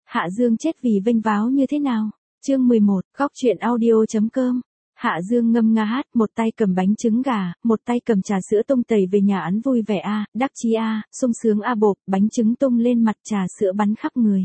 Hạ Dương chết vì vênh váo như thế nào? Chương 11, góc truyện audio.com. Hạ Dương ngâm nga hát, một tay cầm bánh trứng gà, một tay cầm trà sữa tung tẩy về nhà ăn vui vẻ a, đắc chí a, sung sướng a bộp, bánh trứng tung lên mặt, trà sữa bắn khắp người.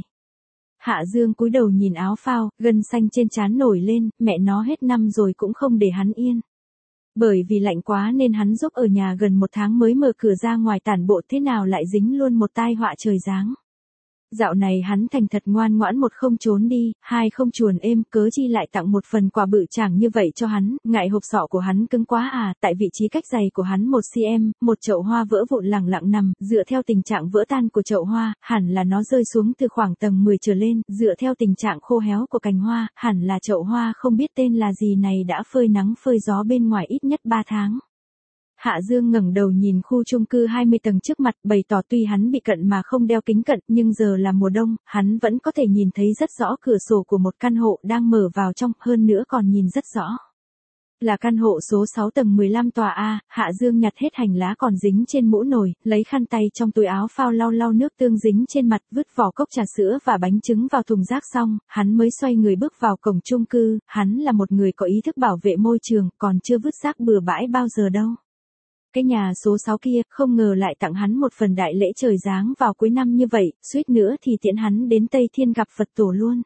Hạ Dương cúi đầu nhìn áo phao, gân xanh trên trán nổi lên, mẹ nó hết năm rồi cũng không để hắn yên. Bởi vì lạnh quá nên hắn giúp ở nhà gần một tháng mới mở cửa ra ngoài tản bộ, thế nào lại dính luôn một tai họa trời giáng. Dạo này hắn thành thật ngoan ngoãn, một không trốn đi, hai không chuồn êm, cớ chi lại tặng một phần quà bự chảng như vậy cho hắn, ngại hộp sọ của hắn cứng quá à, tại vị trí cách giày của hắn 1cm, một chậu hoa vỡ vụn lẳng lặng nằm, dựa theo tình trạng vỡ tan của chậu hoa, hẳn là nó rơi xuống từ khoảng tầng 10 trở lên, dựa theo tình trạng khô héo của cành hoa, hẳn là chậu hoa không biết tên là gì này đã phơi nắng phơi gió bên ngoài ít nhất 3 tháng. Hạ Dương ngẩng đầu nhìn khu chung cư 20 tầng trước mặt, bày tỏ tuy hắn bị cận mà không đeo kính cận, nhưng giờ là mùa đông, hắn vẫn có thể nhìn thấy rất rõ cửa sổ của một căn hộ đang mở vào trong, hơn nữa còn nhìn rất rõ. Là căn hộ số 6 tầng 15 tòa A. Hạ Dương nhặt hết hành lá còn dính trên mũ nồi, lấy khăn tay trong túi áo phao lau lau nước tương dính trên mặt, vứt vỏ cốc trà sữa và bánh trứng vào thùng rác xong, hắn mới xoay người bước vào cổng chung cư. Hắn là một người có ý thức bảo vệ môi trường, còn chưa vứt rác bừa bãi bao giờ đâu. Cái nhà số 6 kia, không ngờ lại tặng hắn một phần đại lễ trời giáng vào cuối năm như vậy, suýt nữa thì tiễn hắn đến Tây Thiên gặp Phật tổ luôn.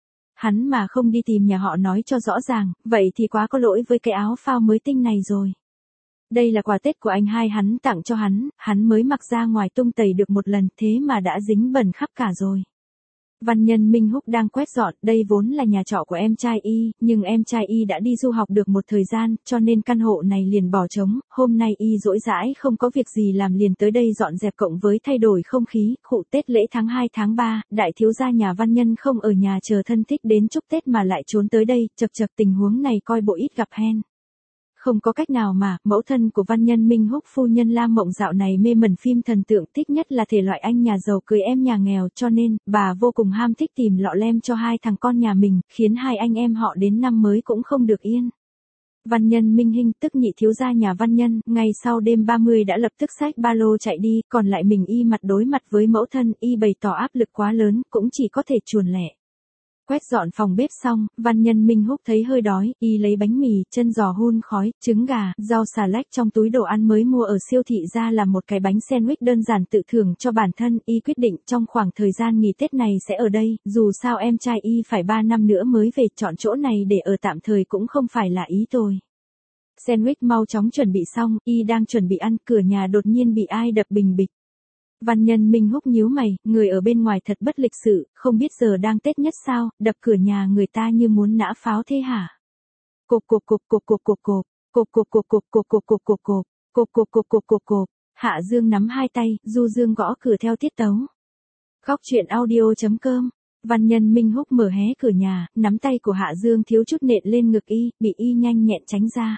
Hắn mà không đi tìm nhà họ nói cho rõ ràng, vậy thì quá có lỗi với cái áo phao mới tinh này rồi. Đây là quà Tết của anh hai hắn tặng cho hắn mới mặc ra ngoài tung tẩy được một lần, thế mà đã dính bẩn khắp cả rồi. Văn nhân Minh Húc đang quét dọn, đây vốn là nhà trọ của em trai y, nhưng em trai y đã đi du học được một thời gian, cho nên căn hộ này liền bỏ trống, hôm nay y rỗi rãi không có việc gì làm liền tới đây dọn dẹp, cộng với thay đổi không khí, khụ Tết lễ tháng 2 tháng 3, đại thiếu gia nhà văn nhân không ở nhà chờ thân thích đến chúc Tết mà lại trốn tới đây, chật tình huống này coi bộ ít gặp hen. Không có cách nào mà, mẫu thân của văn nhân Minh Húc phu nhân Lam Mộng dạo này mê mẩn phim thần tượng, thích nhất là thể loại anh nhà giàu cưới em nhà nghèo, cho nên, bà vô cùng ham thích tìm lọ lem cho hai thằng con nhà mình, khiến hai anh em họ đến năm mới cũng không được yên. Văn nhân Minh Hinh, tức nhị thiếu gia nhà văn nhân, ngày sau đêm 30 đã lập tức xách ba lô chạy đi, còn lại mình y mặt đối mặt với mẫu thân, y bày tỏ áp lực quá lớn, cũng chỉ có thể chuồn lẻ. Quét dọn phòng bếp xong, văn nhân Minh Húc thấy hơi đói, y lấy bánh mì, chân giò hun khói, trứng gà, rau xà lách trong túi đồ ăn mới mua ở siêu thị ra làm một cái bánh sandwich đơn giản tự thưởng cho bản thân. Y quyết định trong khoảng thời gian nghỉ Tết này sẽ ở đây, dù sao em trai y phải 3 năm nữa mới về, chọn chỗ này để ở tạm thời cũng không phải là ý tôi. Sandwich mau chóng chuẩn bị xong, y đang chuẩn bị ăn, cửa nhà đột nhiên bị ai đập bình bịch. Văn nhân Minh Húc nhíu mày, người ở bên ngoài thật bất lịch sự, không biết giờ đang Tết nhất sao, đập cửa nhà người ta như muốn nã pháo thế hả? Cộp cộp cộp cộp cộp cộp cộp, cộp cộp cộp cộp cộp cộp cộp cộp cộp, cộp cộp cộp cộp cộp cộp. Hạ Dương nắm hai tay, du dương gõ cửa theo tiết tấu. Góc truyện audio.com. Văn nhân Minh Húc mở hé cửa nhà, nắm tay của Hạ Dương thiếu chút nện lên ngực y, bị y nhanh nhẹn tránh ra.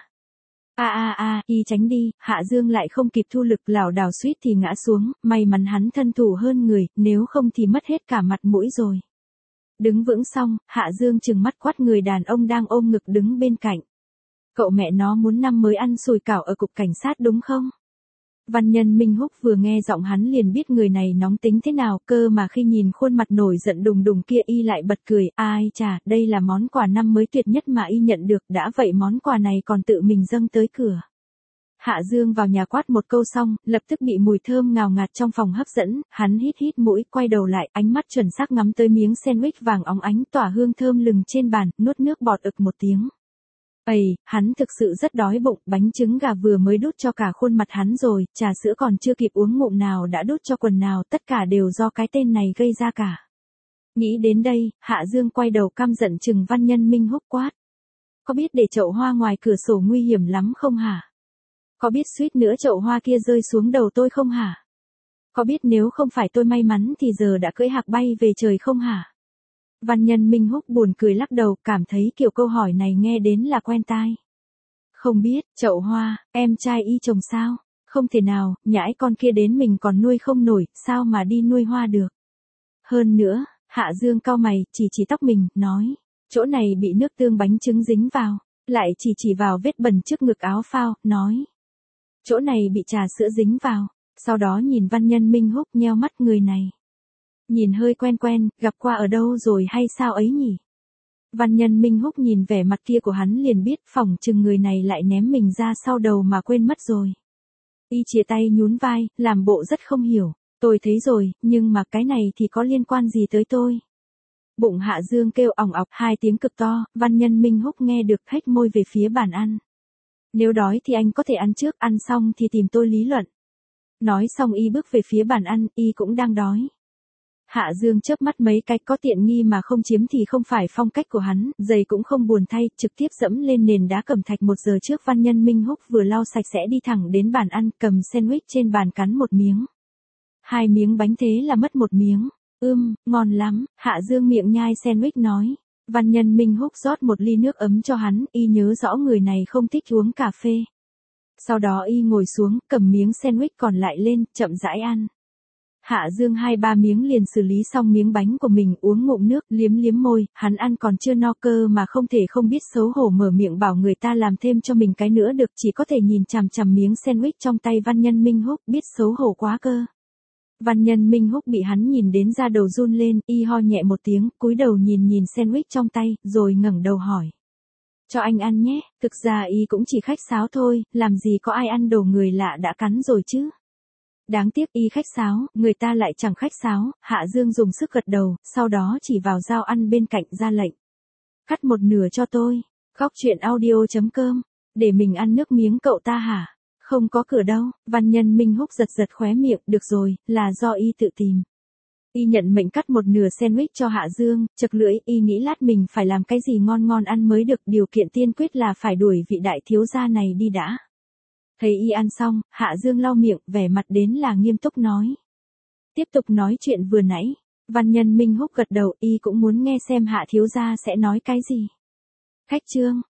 Y tránh đi, Hạ Dương lại không kịp thu lực, lảo đảo suýt thì ngã xuống, may mắn hắn thân thủ hơn người, nếu không thì mất hết cả mặt mũi rồi. Đứng vững xong, Hạ Dương trừng mắt quát người đàn ông đang ôm ngực đứng bên cạnh. Cậu mẹ nó muốn năm mới ăn sùi cảo ở cục cảnh sát đúng không? Văn nhân Minh Húc vừa nghe giọng hắn liền biết người này nóng tính thế nào, cơ mà khi nhìn khuôn mặt nổi giận đùng đùng kia y lại bật cười, ai chà, đây là món quà năm mới tuyệt nhất mà y nhận được, đã vậy món quà này còn tự mình dâng tới cửa. Hạ Dương vào nhà quát một câu xong, lập tức bị mùi thơm ngào ngạt trong phòng hấp dẫn, hắn hít mũi, quay đầu lại, ánh mắt chuẩn xác ngắm tới miếng sandwich vàng óng ánh tỏa hương thơm lừng trên bàn, nuốt nước bọt ực một tiếng. Hắn thực sự rất đói bụng, bánh trứng gà vừa mới đút cho cả khuôn mặt hắn rồi, trà sữa còn chưa kịp uống ngụm nào đã đút cho quần nào, tất cả đều do cái tên này gây ra cả. Nghĩ đến đây, Hạ Dương quay đầu căm giận chừng văn nhân Minh Húc quát. Có biết để chậu hoa ngoài cửa sổ nguy hiểm lắm không hả? Có biết suýt nữa chậu hoa kia rơi xuống đầu tôi không hả? Có biết nếu không phải tôi may mắn thì giờ đã cưỡi hạc bay về trời không hả? Văn nhân Minh Húc buồn cười lắc đầu, cảm thấy kiểu câu hỏi này nghe đến là quen tai. Không biết, chậu hoa, em trai y trồng sao? Không thể nào, nhãi con kia đến mình còn nuôi không nổi, sao mà đi nuôi hoa được? Hơn nữa, Hạ Dương cau mày, chỉ tóc mình, nói, chỗ này bị nước tương bánh trứng dính vào, lại chỉ vào vết bẩn trước ngực áo phao, nói, chỗ này bị trà sữa dính vào, sau đó nhìn văn nhân Minh Húc nheo mắt, người này. Nhìn hơi quen quen, gặp qua ở đâu rồi hay sao ấy nhỉ? Văn Nhân Minh Húc nhìn vẻ mặt kia của hắn liền biết phỏng chừng người này lại ném mình ra sau đầu mà quên mất rồi. Y chia tay nhún vai, làm bộ rất không hiểu. Tôi thấy rồi, nhưng mà cái này thì có liên quan gì tới tôi? Bụng Hạ Dương kêu ỏng ọc 2 tiếng cực to, Văn Nhân Minh Húc nghe được hếch môi về phía bàn ăn. Nếu đói thì anh có thể ăn trước, ăn xong thì tìm tôi lý luận. Nói xong y bước về phía bàn ăn, y cũng đang đói. Hạ Dương chớp mắt mấy cái, có tiện nghi mà không chiếm thì không phải phong cách của hắn, giày cũng không buồn thay, trực tiếp dẫm lên nền đá cẩm thạch 1 giờ trước. Văn Nhân Minh Húc vừa lau sạch sẽ đi thẳng đến bàn ăn, cầm sandwich trên bàn cắn 1 miếng. 2 miếng bánh thế là mất 1 miếng. Ngon lắm, Hạ Dương miệng nhai sandwich nói. Văn Nhân Minh Húc rót 1 ly nước ấm cho hắn, y nhớ rõ người này không thích uống cà phê. Sau đó y ngồi xuống, cầm miếng sandwich còn lại lên, chậm rãi ăn. Hạ Dương 2-3 miếng liền xử lý xong miếng bánh của mình, uống ngụm nước, liếm liếm môi, hắn ăn còn chưa no cơ mà không thể không biết xấu hổ mở miệng bảo người ta làm thêm cho mình cái nữa được, chỉ có thể nhìn chằm chằm miếng sandwich trong tay Văn Nhân Minh Húc, biết xấu hổ quá cơ. Văn Nhân Minh Húc bị hắn nhìn đến da đầu run lên, y ho nhẹ 1 tiếng, cúi đầu nhìn sandwich trong tay, rồi ngẩng đầu hỏi. Cho anh ăn nhé, thực ra y cũng chỉ khách sáo thôi, làm gì có ai ăn đồ người lạ đã cắn rồi chứ. Đáng tiếc y khách sáo, người ta lại chẳng khách sáo. Hạ Dương dùng sức gật đầu, sau đó chỉ vào dao ăn bên cạnh ra lệnh. Cắt 1 nửa cho tôi. Góc truyện audio.com. Để mình ăn nước miếng cậu ta hả? Không có cửa đâu. Văn Nhân Minh Húc giật giật khóe miệng, được rồi, là do y tự tìm. Y nhận mệnh cắt 1 nửa sandwich cho Hạ Dương, chật lưỡi, y nghĩ lát mình phải làm cái gì ngon ngon ăn mới được, điều kiện tiên quyết là phải đuổi vị đại thiếu gia này đi đã. Thấy y ăn xong, Hạ Dương lau miệng, vẻ mặt đến là nghiêm túc nói. Tiếp tục nói chuyện vừa nãy. Văn Nhân Minh Húc gật đầu, y cũng muốn nghe xem Hạ thiếu gia sẽ nói cái gì. Khách trương,